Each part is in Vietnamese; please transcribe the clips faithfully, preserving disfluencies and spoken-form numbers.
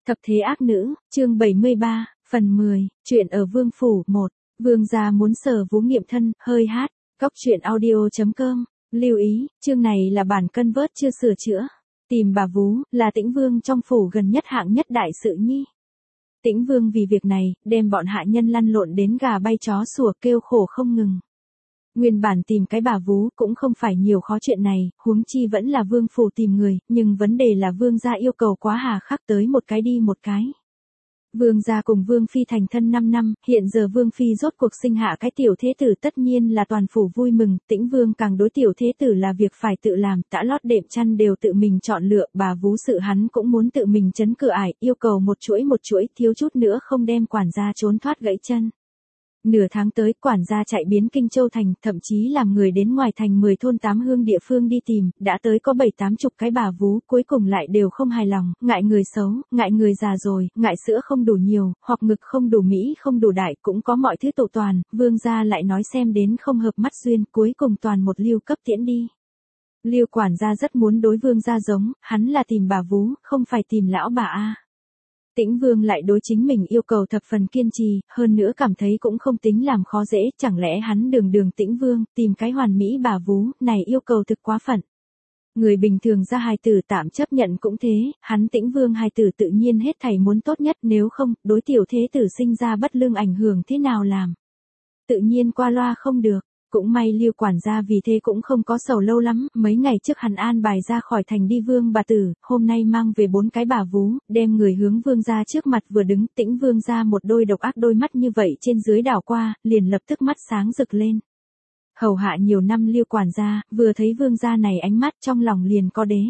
Thập thế ác nữ, chương bảy mươi ba, phần mười, chuyện ở Vương Phủ, một. Vương gia muốn sở vú nghiệm thân, hơi hát, góc chuyện audio.com. Lưu ý, chương này là bản cân vớt chưa sửa chữa. Tìm bà vú, là Tĩnh Vương trong phủ gần nhất hạng nhất đại sự nhi. Tĩnh Vương vì việc này, đem bọn hạ nhân lăn lộn đến gà bay chó sủa kêu khổ không ngừng. Nguyên bản tìm cái bà vú cũng không phải nhiều khó chuyện này, huống chi vẫn là Vương Phủ tìm người, nhưng vấn đề là Vương gia yêu cầu quá hà khắc tới một cái đi một cái. Vương gia cùng Vương Phi thành thân năm năm, hiện giờ Vương Phi rốt cuộc sinh hạ cái tiểu thế tử tất nhiên là toàn phủ vui mừng, Tĩnh Vương càng đối tiểu thế tử là việc phải tự làm, tã lót đệm chăn đều tự mình chọn lựa, bà vú sự hắn cũng muốn tự mình chấn cửa ải, yêu cầu một chuỗi một chuỗi, thiếu chút nữa không đem quản gia trốn thoát gãy chân. Nửa tháng tới, quản gia chạy biến Kinh Châu thành, thậm chí làm người đến ngoài thành mười thôn tám hương địa phương đi tìm, đã tới có bảy tám chục cái bà vú, cuối cùng lại đều không hài lòng, ngại người xấu, ngại người già rồi, ngại sữa không đủ nhiều, hoặc ngực không đủ mỹ không đủ đại, cũng có mọi thứ tổ toàn, Vương gia lại nói xem đến không hợp mắt duyên, cuối cùng toàn một Lưu cấp tiễn đi. Lưu quản gia rất muốn đối Vương gia giống, hắn là tìm bà vú, không phải tìm lão bà a. Tĩnh Vương lại đối chính mình yêu cầu thập phần kiên trì, hơn nữa cảm thấy cũng không tính làm khó dễ, chẳng lẽ hắn đường đường Tĩnh Vương, tìm cái hoàn mỹ bà vú, này yêu cầu thực quá phận. Người bình thường ra hài tử tạm chấp nhận cũng thế, hắn Tĩnh Vương hài tử tự nhiên hết thảy muốn tốt nhất, nếu không, đối tiểu thế tử sinh ra bất lương ảnh hưởng thế nào làm. Tự nhiên qua loa không được. Cũng may Lưu quản gia vì thế cũng không có sầu lâu lắm, mấy ngày trước hắn an bài ra khỏi thành đi Vương bà tử, hôm nay mang về bốn cái bà vú, đem người hướng Vương gia trước mặt vừa đứng, Tĩnh Vương ra một đôi độc ác đôi mắt như vậy trên dưới đảo qua, liền lập tức mắt sáng rực lên. Hầu hạ nhiều năm Lưu quản gia, vừa thấy Vương gia này ánh mắt trong lòng liền có đế.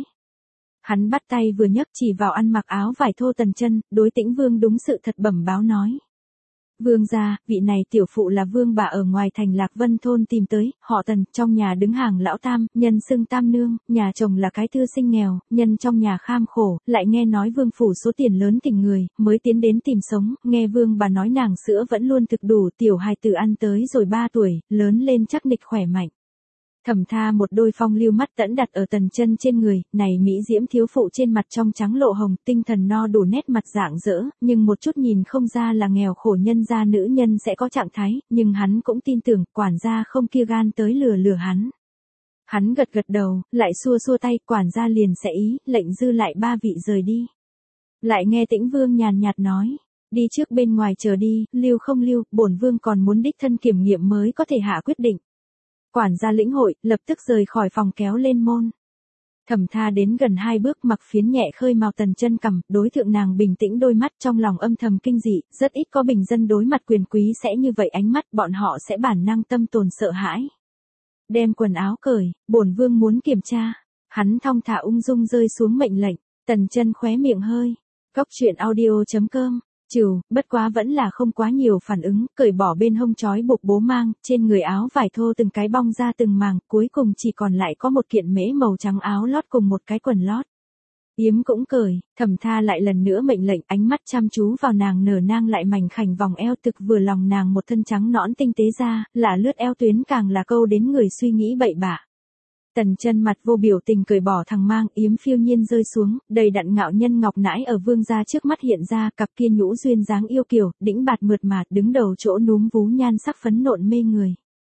Hắn bắt tay vừa nhấc chỉ vào ăn mặc áo vải thô Tần Chân, đối Tĩnh Vương đúng sự thật bẩm báo nói. Vương gia, vị này tiểu phụ là Vương bà ở ngoài thành Lạc Vân thôn tìm tới, họ Tần, trong nhà đứng hàng lão tam, nhân xưng tam nương, nhà chồng là cái thư sinh nghèo, nhân trong nhà kham khổ, lại nghe nói Vương phủ số tiền lớn tình người, mới tiến đến tìm sống, nghe Vương bà nói nàng sữa vẫn luôn thực đủ, tiểu hài tử ăn tới rồi ba tuổi, lớn lên chắc nịch khỏe mạnh. Thẩm tha một đôi phong lưu mắt tẫn đặt ở Tần Chân trên người, này mỹ diễm thiếu phụ trên mặt trong trắng lộ hồng, tinh thần no đủ nét mặt rạng rỡ, nhưng một chút nhìn không ra là nghèo khổ nhân gia nữ nhân sẽ có trạng thái, nhưng hắn cũng tin tưởng, quản gia không kia gan tới lừa lừa hắn. Hắn gật gật đầu, lại xua xua tay, quản gia liền sẽ ý, lệnh dư lại ba vị rời đi. Lại nghe Tĩnh Vương nhàn nhạt nói, đi trước bên ngoài chờ đi, lưu không lưu, bổn vương còn muốn đích thân kiểm nghiệm mới có thể hạ quyết định. Quản gia lĩnh hội, lập tức rời khỏi phòng kéo lên môn. Thẩm tha đến gần hai bước mặc phiến nhẹ khơi màu Tần Chân cằm, đối thượng nàng bình tĩnh đôi mắt trong lòng âm thầm kinh dị, rất ít có bình dân đối mặt quyền quý sẽ như vậy ánh mắt, bọn họ sẽ bản năng tâm tồn sợ hãi. Đem quần áo cởi, bổn vương muốn kiểm tra. Hắn thong thả ung dung rơi xuống mệnh lệnh, Tần Chân khóe miệng hơi. Góc chuyện audio.com. Trừ, bất quá vẫn là không quá nhiều phản ứng, cởi bỏ bên hông trói buộc bố mang, trên người áo vải thô từng cái bong ra từng màng, cuối cùng chỉ còn lại có một kiện mễ màu trắng áo lót cùng một cái quần lót. Yếm cũng cởi, Thẩm tha lại lần nữa mệnh lệnh, ánh mắt chăm chú vào nàng nở nang lại mảnh khảnh vòng eo thực vừa lòng nàng một thân trắng nõn tinh tế ra, là lướt eo tuyến càng là câu đến người suy nghĩ bậy bạ. Tần Chân mặt vô biểu tình cởi bỏ thằng mang, yếm phiêu nhiên rơi xuống, đầy đặn ngạo nhân ngọc nãi ở Vương gia trước mắt hiện ra, cặp kia nhũ duyên dáng yêu kiều, đĩnh bạt mượt mà, đứng đầu chỗ núm vú nhan sắc phấn nộn mê người.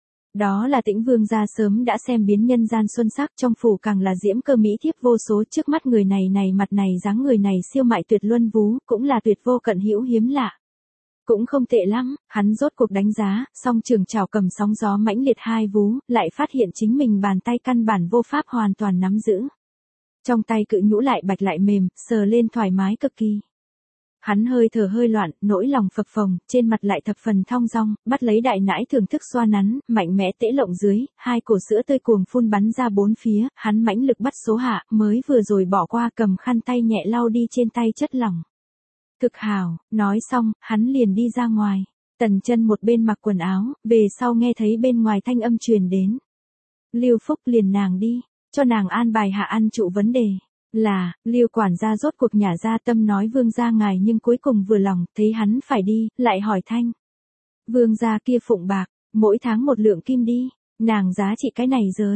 Đó là Tĩnh Vương gia sớm đã xem biến nhân gian xuân sắc, trong phủ càng là diễm cơ mỹ thiếp vô số, trước mắt người này này mặt này dáng người này siêu mại tuyệt luân vú, cũng là tuyệt vô cận hữu hiếm lạ. Cũng không tệ lắm, hắn rốt cuộc đánh giá, song trường chảo cầm sóng gió mãnh liệt hai vú, lại phát hiện chính mình bàn tay căn bản vô pháp hoàn toàn nắm giữ. Trong tay cự nhũ lại bạch lại mềm, sờ lên thoải mái cực kỳ. Hắn hơi thở hơi loạn, nỗi lòng phập phồng, trên mặt lại thập phần thong dong, bắt lấy đại nãi thưởng thức xoa nắn, mạnh mẽ tễ lộng dưới, hai cổ sữa tươi cuồng phun bắn ra bốn phía, hắn mãnh lực bắt số hạ, mới vừa rồi bỏ qua cầm khăn tay nhẹ lau đi trên tay chất lỏng. Thực hào, nói xong, hắn liền đi ra ngoài. Tần Chân một bên mặc quần áo, về sau nghe thấy bên ngoài thanh âm truyền đến. Lưu Phúc liền nàng đi, cho nàng an bài hạ ăn trụ vấn đề. Là, Lưu quản gia rốt cuộc nhả ra tâm nói Vương gia ngài nhưng cuối cùng vừa lòng, thấy hắn phải đi, lại hỏi thanh. Vương gia kia phụng bạc, mỗi tháng một lượng kim đi, nàng giá trị cái này giới.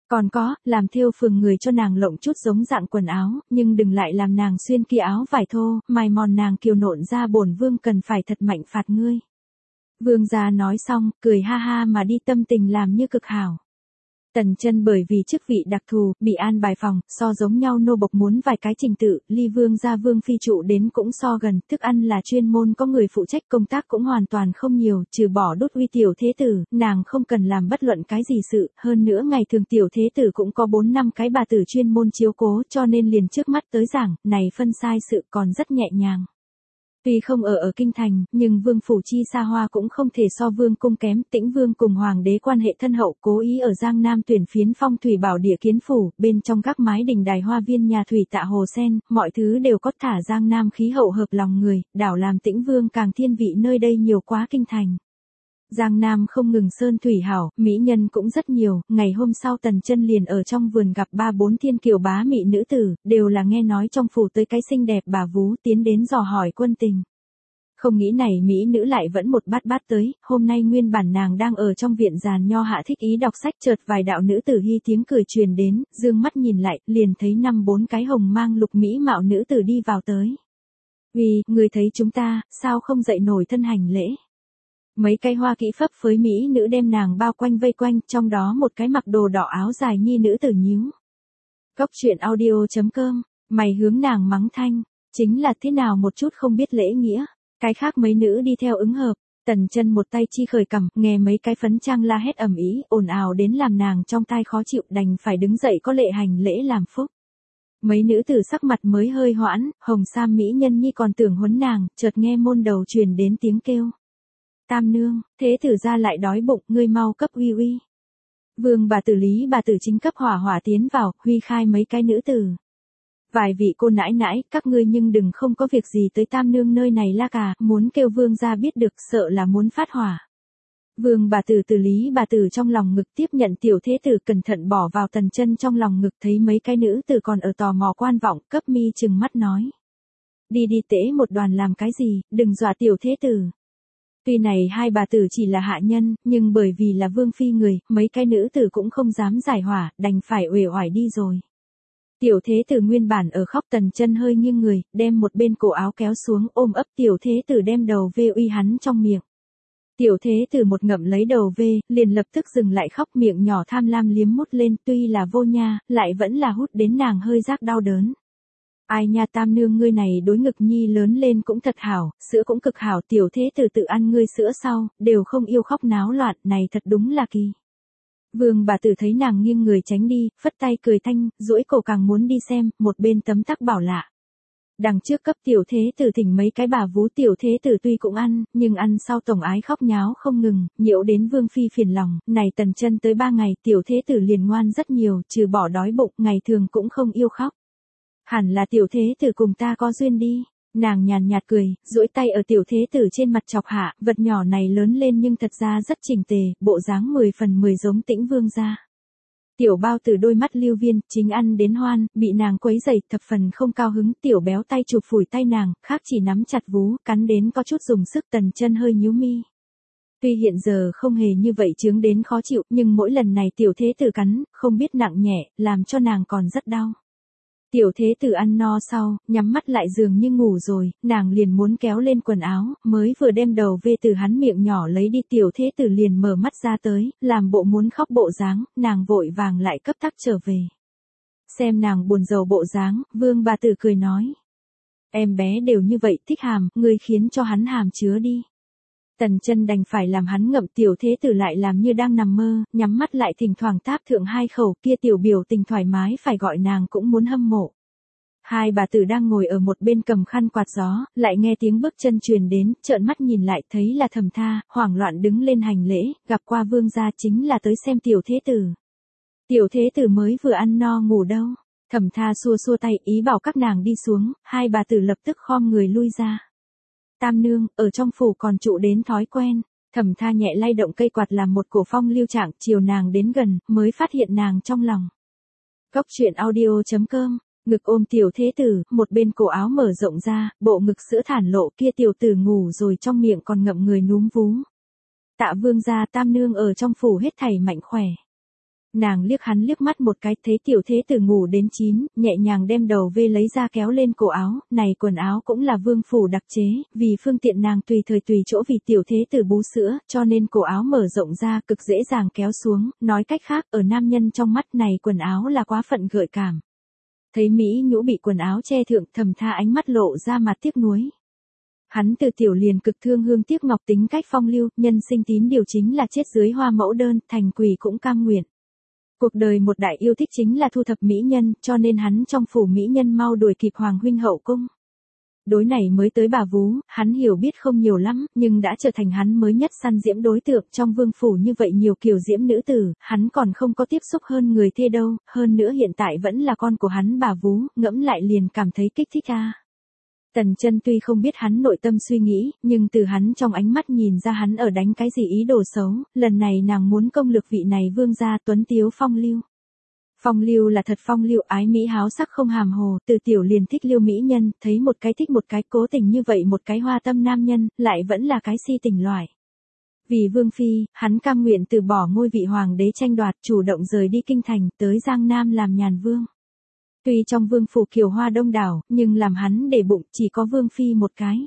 Còn có, làm thêu phường người cho nàng lộng chút giống dạng quần áo, nhưng đừng lại làm nàng xuyên kia áo vải thô, mài mòn nàng kiều nộn ra, bổn vương cần phải thật mạnh phạt ngươi. Vương gia nói xong, cười ha ha mà đi, tâm tình làm như cực hảo. Tần Chân bởi vì chức vị đặc thù, bị an bài phòng, so giống nhau nô bộc muốn vài cái trình tự, ly vương gia vương phi trụ đến cũng so gần, thức ăn là chuyên môn có người phụ trách, công tác cũng hoàn toàn không nhiều, trừ bỏ đốt uy tiểu thế tử, nàng không cần làm bất luận cái gì sự, hơn nữa ngày thường tiểu thế tử cũng có bốn năm cái bà tử chuyên môn chiếu cố, cho nên liền trước mắt tới giảng, này phân sai sự còn rất nhẹ nhàng. Tuy không ở ở kinh thành, nhưng vương phủ chi xa hoa cũng không thể so vương cung kém, Tĩnh vương cùng hoàng đế quan hệ thân hậu, cố ý ở Giang Nam tuyển phiến phong thủy bảo địa kiến phủ, bên trong các mái đình đài hoa viên nhà thủy tạ hồ sen, mọi thứ đều có, thả Giang Nam khí hậu hợp lòng người, đảo làm Tĩnh vương càng thiên vị nơi đây nhiều quá kinh thành. Giang Nam không ngừng sơn thủy hảo, mỹ nhân cũng rất nhiều, ngày hôm sau Tần Chân liền ở trong vườn gặp ba bốn thiên kiều bá mỹ nữ tử, đều là nghe nói trong phủ tới cái xinh đẹp bà vú, tiến đến dò hỏi quân tình. Không nghĩ này mỹ nữ lại vẫn một bát bát tới, hôm nay nguyên bản nàng đang ở trong viện giàn nho hạ thích ý đọc sách, chợt vài đạo nữ tử hi tiếng cười truyền đến, dương mắt nhìn lại, liền thấy năm bốn cái hồng mang lục mỹ mạo nữ tử đi vào tới. Vì, người thấy chúng ta, sao không dậy nổi thân hành lễ? Mấy cái hoa kỹ phấp phới mỹ nữ đem nàng bao quanh vây quanh, trong đó một cái mặc đồ đỏ áo dài nhi nữ tử nhíu. Cốc truyện audio chấm com, mày hướng nàng mắng thanh, chính là thế nào một chút không biết lễ nghĩa, cái khác mấy nữ đi theo ứng hợp, Tần Chân một tay chi khởi cằm, nghe mấy cái phấn trang la hét ầm ĩ, ồn ào đến làm nàng trong tai khó chịu, đành phải đứng dậy có lệ hành lễ làm phúc. Mấy nữ tử sắc mặt mới hơi hoãn, hồng sam mỹ nhân nhi còn tưởng huấn nàng, chợt nghe môn đầu truyền đến tiếng kêu. Tam nương, thế tử gia lại đói bụng, ngươi mau cấp uy uy. Vương bà tử Lý bà tử chính cấp hỏa hỏa tiến vào, huy khai mấy cái nữ tử. Vài vị cô nãi nãi, các ngươi nhưng đừng không có việc gì tới tam nương nơi này la cả, muốn kêu vương gia biết được, sợ là muốn phát hỏa. Vương bà tử tử Lý bà tử trong lòng ngực tiếp nhận tiểu thế tử, cẩn thận bỏ vào Tần Chân trong lòng ngực, thấy mấy cái nữ tử còn ở tò mò quan vọng, cấp mi chừng mắt nói. Đi đi tễ một đoàn làm cái gì, đừng dọa tiểu thế tử. Tuy này hai bà tử chỉ là hạ nhân, nhưng bởi vì là vương phi người, mấy cái nữ tử cũng không dám giải hỏa, đành phải uể oải đi rồi. Tiểu thế tử nguyên bản ở khóc, Tần Chân hơi nghiêng người, đem một bên cổ áo kéo xuống, ôm ấp tiểu thế tử đem đầu vê uy hắn trong miệng. Tiểu thế tử một ngậm lấy đầu vê, liền lập tức dừng lại khóc, miệng nhỏ tham lam liếm mút lên, tuy là vô nha, lại vẫn là hút đến nàng hơi giác đau đớn. Ai nha tam nương, ngươi này đối ngực nhi lớn lên cũng thật hảo, sữa cũng cực hảo, tiểu thế tử tự ăn ngươi sữa sau, đều không yêu khóc náo loạn, này thật đúng là kỳ. Vương bà tử thấy nàng nghiêng người tránh đi, phất tay cười thanh, duỗi cổ càng muốn đi xem, một bên tấm tắc bảo lạ. Đằng trước cấp tiểu thế tử thỉnh mấy cái bà vú, tiểu thế tử tuy cũng ăn, nhưng ăn sau tổng ái khóc nháo không ngừng, nhiễu đến vương phi phiền lòng, này Tần Chân tới ba ngày, tiểu thế tử liền ngoan rất nhiều, trừ bỏ đói bụng, ngày thường cũng không yêu khóc. Hẳn là tiểu thế tử cùng ta có duyên đi. Nàng nhàn nhạt cười, duỗi tay ở tiểu thế tử trên mặt chọc hạ, vật nhỏ này lớn lên nhưng thật ra rất chỉnh tề, bộ dáng mười phần mười giống Tĩnh vương gia. Tiểu bao tử đôi mắt lưu viên, chính ăn đến hoan, bị nàng quấy rầy, thập phần không cao hứng, tiểu béo tay chụp phủi tay nàng, khác chỉ nắm chặt vú, cắn đến có chút dùng sức. Tần Chân hơi nhíu mi. Tuy hiện giờ không hề như vậy chướng đến khó chịu, nhưng mỗi lần này tiểu thế tử cắn, không biết nặng nhẹ, làm cho nàng còn rất đau. Tiểu thế tử ăn no sau, nhắm mắt lại dường như ngủ rồi, nàng liền muốn kéo lên quần áo, mới vừa đem đầu về từ hắn miệng nhỏ lấy đi, tiểu thế tử liền mở mắt ra tới, làm bộ muốn khóc bộ dáng, nàng vội vàng lại cấp tắc trở về. Xem nàng buồn rầu bộ dáng, vương bà tử cười nói. Em bé đều như vậy thích hàm, ngươi khiến cho hắn hàm chứa đi. Tần Chân đành phải làm hắn ngậm, tiểu thế tử lại làm như đang nằm mơ, nhắm mắt lại thỉnh thoảng táp thượng hai khẩu, kia tiểu biểu tình thoải mái phải gọi nàng cũng muốn hâm mộ. Hai bà tử đang ngồi ở một bên cầm khăn quạt gió, lại nghe tiếng bước chân truyền đến, trợn mắt nhìn lại thấy là Thẩm Tha, hoảng loạn đứng lên hành lễ, gặp qua vương gia chính là tới xem tiểu thế tử. Tiểu thế tử mới vừa ăn no ngủ đâu. Thẩm Tha xua xua tay ý bảo các nàng đi xuống, hai bà tử lập tức khom người lui ra. Tam nương, ở trong phủ còn trụ đến thói quen. Thẩm Tha nhẹ lay động cây quạt làm một cổ phong lưu trạng, chiều nàng đến gần, mới phát hiện nàng trong lòng. Cốc truyện audio chấm com, ngực ôm tiểu thế tử, một bên cổ áo mở rộng ra, bộ ngực sữa thản lộ, kia tiểu tử ngủ rồi trong miệng còn ngậm người núm vú. Tạ vương gia tam nương ở trong phủ hết thảy mạnh khỏe. Nàng liếc hắn liếc mắt một cái, thấy tiểu thế tử ngủ đến chín, nhẹ nhàng đem đầu vê lấy ra kéo lên cổ áo, này quần áo cũng là vương phủ đặc chế, vì phương tiện nàng tùy thời tùy chỗ vì tiểu thế tử bú sữa, cho nên cổ áo mở rộng ra cực dễ dàng kéo xuống, nói cách khác ở nam nhân trong mắt này quần áo là quá phận gợi cảm. Thấy Mỹ Nhũ bị quần áo che thượng, Thẩm Tha ánh mắt lộ ra mặt tiếc nuối. Hắn từ tiểu liền cực thương hương tiếc ngọc, tính cách phong lưu, nhân sinh tín điều chính là chết dưới hoa mẫu đơn, thành quỷ cũng cam nguyện. Cuộc đời một đại yêu thích chính là thu thập mỹ nhân, cho nên hắn trong phủ mỹ nhân mau đuổi kịp hoàng huynh hậu cung. Đối này mới tới bà vú, hắn hiểu biết không nhiều lắm, nhưng đã trở thành hắn mới nhất săn diễm đối tượng trong vương phủ như vậy nhiều kiều diễm nữ tử, hắn còn không có tiếp xúc hơn người thê đâu, hơn nữa hiện tại vẫn là con của hắn bà vú, ngẫm lại liền cảm thấy kích thích a. Tần Chân tuy không biết hắn nội tâm suy nghĩ, nhưng từ hắn trong ánh mắt nhìn ra hắn ở đánh cái gì ý đồ xấu, lần này nàng muốn công lược vị này vương gia tuấn tiếu phong lưu. Phong lưu là thật phong lưu, ái mỹ háo sắc không hàm hồ, từ tiểu liền thích lưu mỹ nhân, thấy một cái thích một cái, cố tình như vậy một cái hoa tâm nam nhân, lại vẫn là cái si tình loại. Vì vương phi, hắn cam nguyện từ bỏ ngôi vị hoàng đế tranh đoạt, chủ động rời đi kinh thành, tới Giang Nam làm nhàn vương. Tuy trong vương phủ kiều hoa đông đảo, nhưng làm hắn để bụng chỉ có vương phi một cái.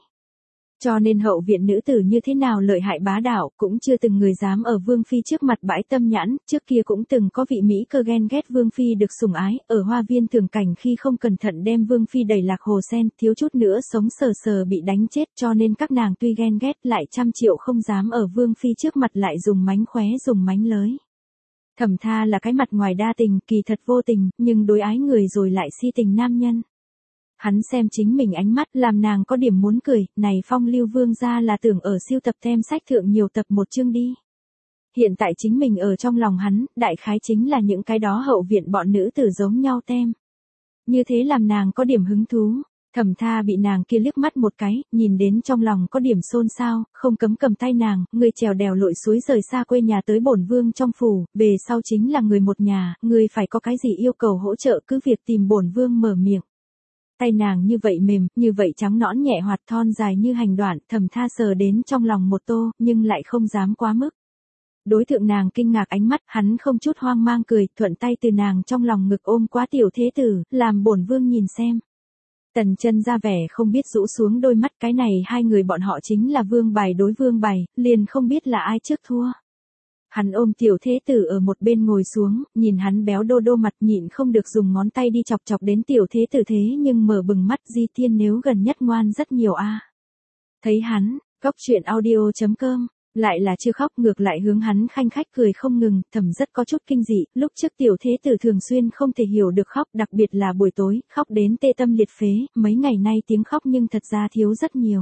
Cho nên hậu viện nữ tử như thế nào lợi hại bá đạo, cũng chưa từng người dám ở vương phi trước mặt bãi tâm nhãn, trước kia cũng từng có vị Mỹ cơ ghen ghét vương phi được sủng ái, ở hoa viên thường cảnh khi không cẩn thận đem vương phi đẩy lạc hồ sen, thiếu chút nữa sống sờ sờ bị đánh chết, cho nên các nàng tuy ghen ghét lại trăm triệu không dám ở vương phi trước mặt lại dùng mánh khóe dùng mánh lới. Thẩm Tha là cái mặt ngoài đa tình, kỳ thật vô tình, nhưng đối ái người rồi lại si tình nam nhân. Hắn xem chính mình ánh mắt làm nàng có điểm muốn cười, này phong lưu vương gia là tưởng ở siêu tập tem sách thượng nhiều tập một chương đi. Hiện tại chính mình ở trong lòng hắn, đại khái chính là những cái đó hậu viện bọn nữ tử giống nhau tem. Như thế làm nàng có điểm hứng thú. Thẩm Tha bị nàng kia liếc mắt một cái, nhìn đến trong lòng có điểm xôn xao, không cấm cầm tay nàng, người trèo đèo lội suối rời xa quê nhà tới bổn vương trong phủ, về sau chính là người một nhà, người phải có cái gì yêu cầu hỗ trợ cứ việc tìm bổn vương mở miệng. Tay nàng như vậy mềm, như vậy trắng nõn nhẹ hoạt thon dài như hành đoạn, Thẩm Tha sờ đến trong lòng một tô, nhưng lại không dám quá mức. Đối tượng nàng kinh ngạc ánh mắt, hắn không chút hoang mang cười, thuận tay từ nàng trong lòng ngực ôm quá tiểu thế tử, làm bổn vương nhìn xem. Tần Chân ra vẻ không biết rũ xuống đôi mắt, cái này hai người bọn họ chính là vương bài đối vương bài, liền không biết là ai trước thua. Hắn ôm tiểu thế tử ở một bên ngồi xuống, nhìn hắn béo đô đô mặt nhịn không được dùng ngón tay đi chọc chọc đến tiểu thế tử, thế nhưng mở bừng mắt, Di Thiên nếu gần nhất ngoan rất nhiều a. Thấy hắn, góc truyện audio chấm com, lại là chưa khóc, ngược lại hướng hắn khanh khách cười không ngừng, Thẩm rất có chút kinh dị, lúc trước tiểu thế tử thường xuyên không thể hiểu được khóc, đặc biệt là buổi tối, khóc đến tê tâm liệt phế, mấy ngày nay tiếng khóc nhưng thật ra thiếu rất nhiều.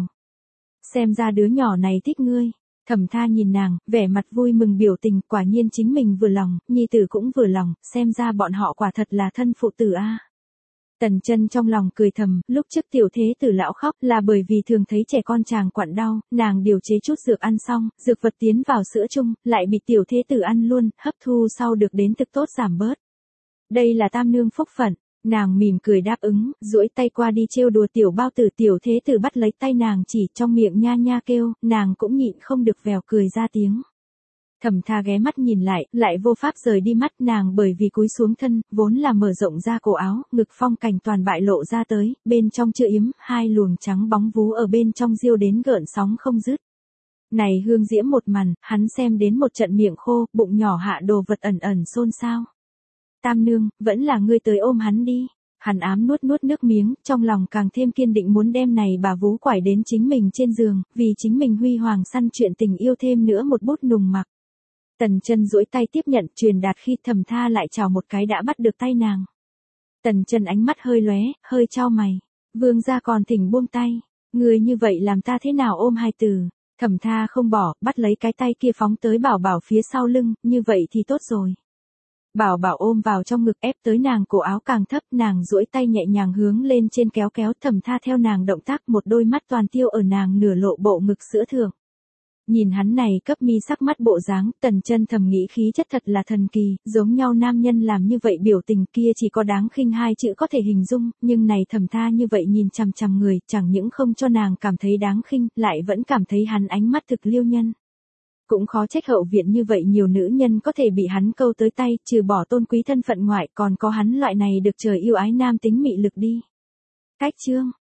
Xem ra đứa nhỏ này thích ngươi. Thẩm Tha nhìn nàng, vẻ mặt vui mừng biểu tình, quả nhiên chính mình vừa lòng, nhi tử cũng vừa lòng, xem ra bọn họ quả thật là thân phụ tử a. Tần Chân trong lòng cười thầm, lúc trước tiểu thế tử lão khóc là bởi vì thường thấy trẻ con chàng quặn đau, nàng điều chế chút dược ăn xong, dược vật tiến vào sữa chung, lại bị tiểu thế tử ăn luôn, hấp thu sau được đến thực tốt giảm bớt. Đây là tam nương phúc phận. Nàng mỉm cười đáp ứng, duỗi tay qua đi trêu đùa tiểu bao tử, tiểu thế tử bắt lấy tay nàng chỉ trong miệng nha nha kêu, nàng cũng nhịn không được vèo cười ra tiếng. Thẩm Tha ghé mắt nhìn lại, lại vô pháp rời đi mắt nàng bởi vì cúi xuống thân, vốn là mở rộng ra cổ áo, ngực phong cảnh toàn bại lộ ra tới, bên trong chưa yếm, hai luồng trắng bóng vú ở bên trong diêu đến gợn sóng không dứt. Này hương diễm một màn, hắn xem đến một trận miệng khô, bụng nhỏ hạ đồ vật ẩn ẩn xôn xao. Tam nương, vẫn là ngươi tới ôm hắn đi. Hắn ám nuốt nuốt nước miếng, trong lòng càng thêm kiên định muốn đem này bà vú quải đến chính mình trên giường, vì chính mình huy hoàng săn chuyện tình yêu thêm nữa một bút nùng mặc. Tần Chân duỗi tay tiếp nhận, truyền đạt khi Thẩm Tha lại chào một cái đã bắt được tay nàng. Tần Chân ánh mắt hơi lóe, hơi chau mày. Vương gia còn thỉnh buông tay, người như vậy làm ta thế nào ôm hai từ. Thẩm Tha không bỏ, bắt lấy cái tay kia phóng tới Bảo Bảo phía sau lưng, như vậy thì tốt rồi. Bảo Bảo ôm vào trong ngực ép tới nàng cổ áo càng thấp, nàng duỗi tay nhẹ nhàng hướng lên trên kéo kéo, Thẩm Tha theo nàng động tác, một đôi mắt toàn tiêu ở nàng nửa lộ bộ ngực sữa thượng. Nhìn hắn này cấp mi sắc mắt bộ dáng, Tần Chân thầm nghĩ khí chất thật là thần kỳ, giống nhau nam nhân làm như vậy biểu tình kia chỉ có đáng khinh hai chữ có thể hình dung, nhưng này Thẩm Tha như vậy nhìn chằm chằm người, chẳng những không cho nàng cảm thấy đáng khinh, lại vẫn cảm thấy hắn ánh mắt thực liêu nhân. Cũng khó trách hậu viện như vậy nhiều nữ nhân có thể bị hắn câu tới tay, trừ bỏ tôn quý thân phận ngoại còn có hắn loại này được trời yêu ái nam tính mị lực đi. Cách chương